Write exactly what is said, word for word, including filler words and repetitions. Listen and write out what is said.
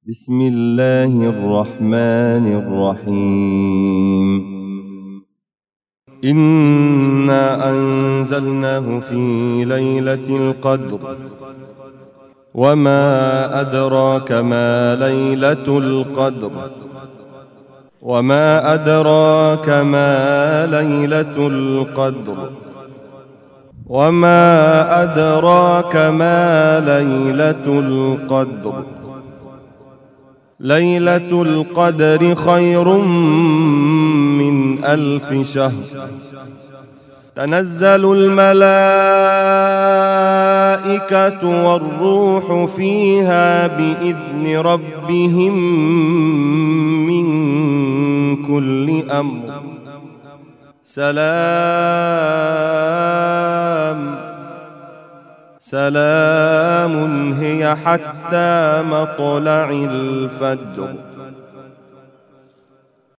بسم الله الرحمن الرحيم إنا أنزلناه في ليلة القدر وما أدراك ما ليلة القدر وما أدراك ما ليلة القدر وما أدراك ما ليلة القدر ليلة القدر خير من ألف شهر تنزل الملائكة والروح فيها بإذن ربهم من كل أمر سلام سلام هي حتى مطلع الفجر.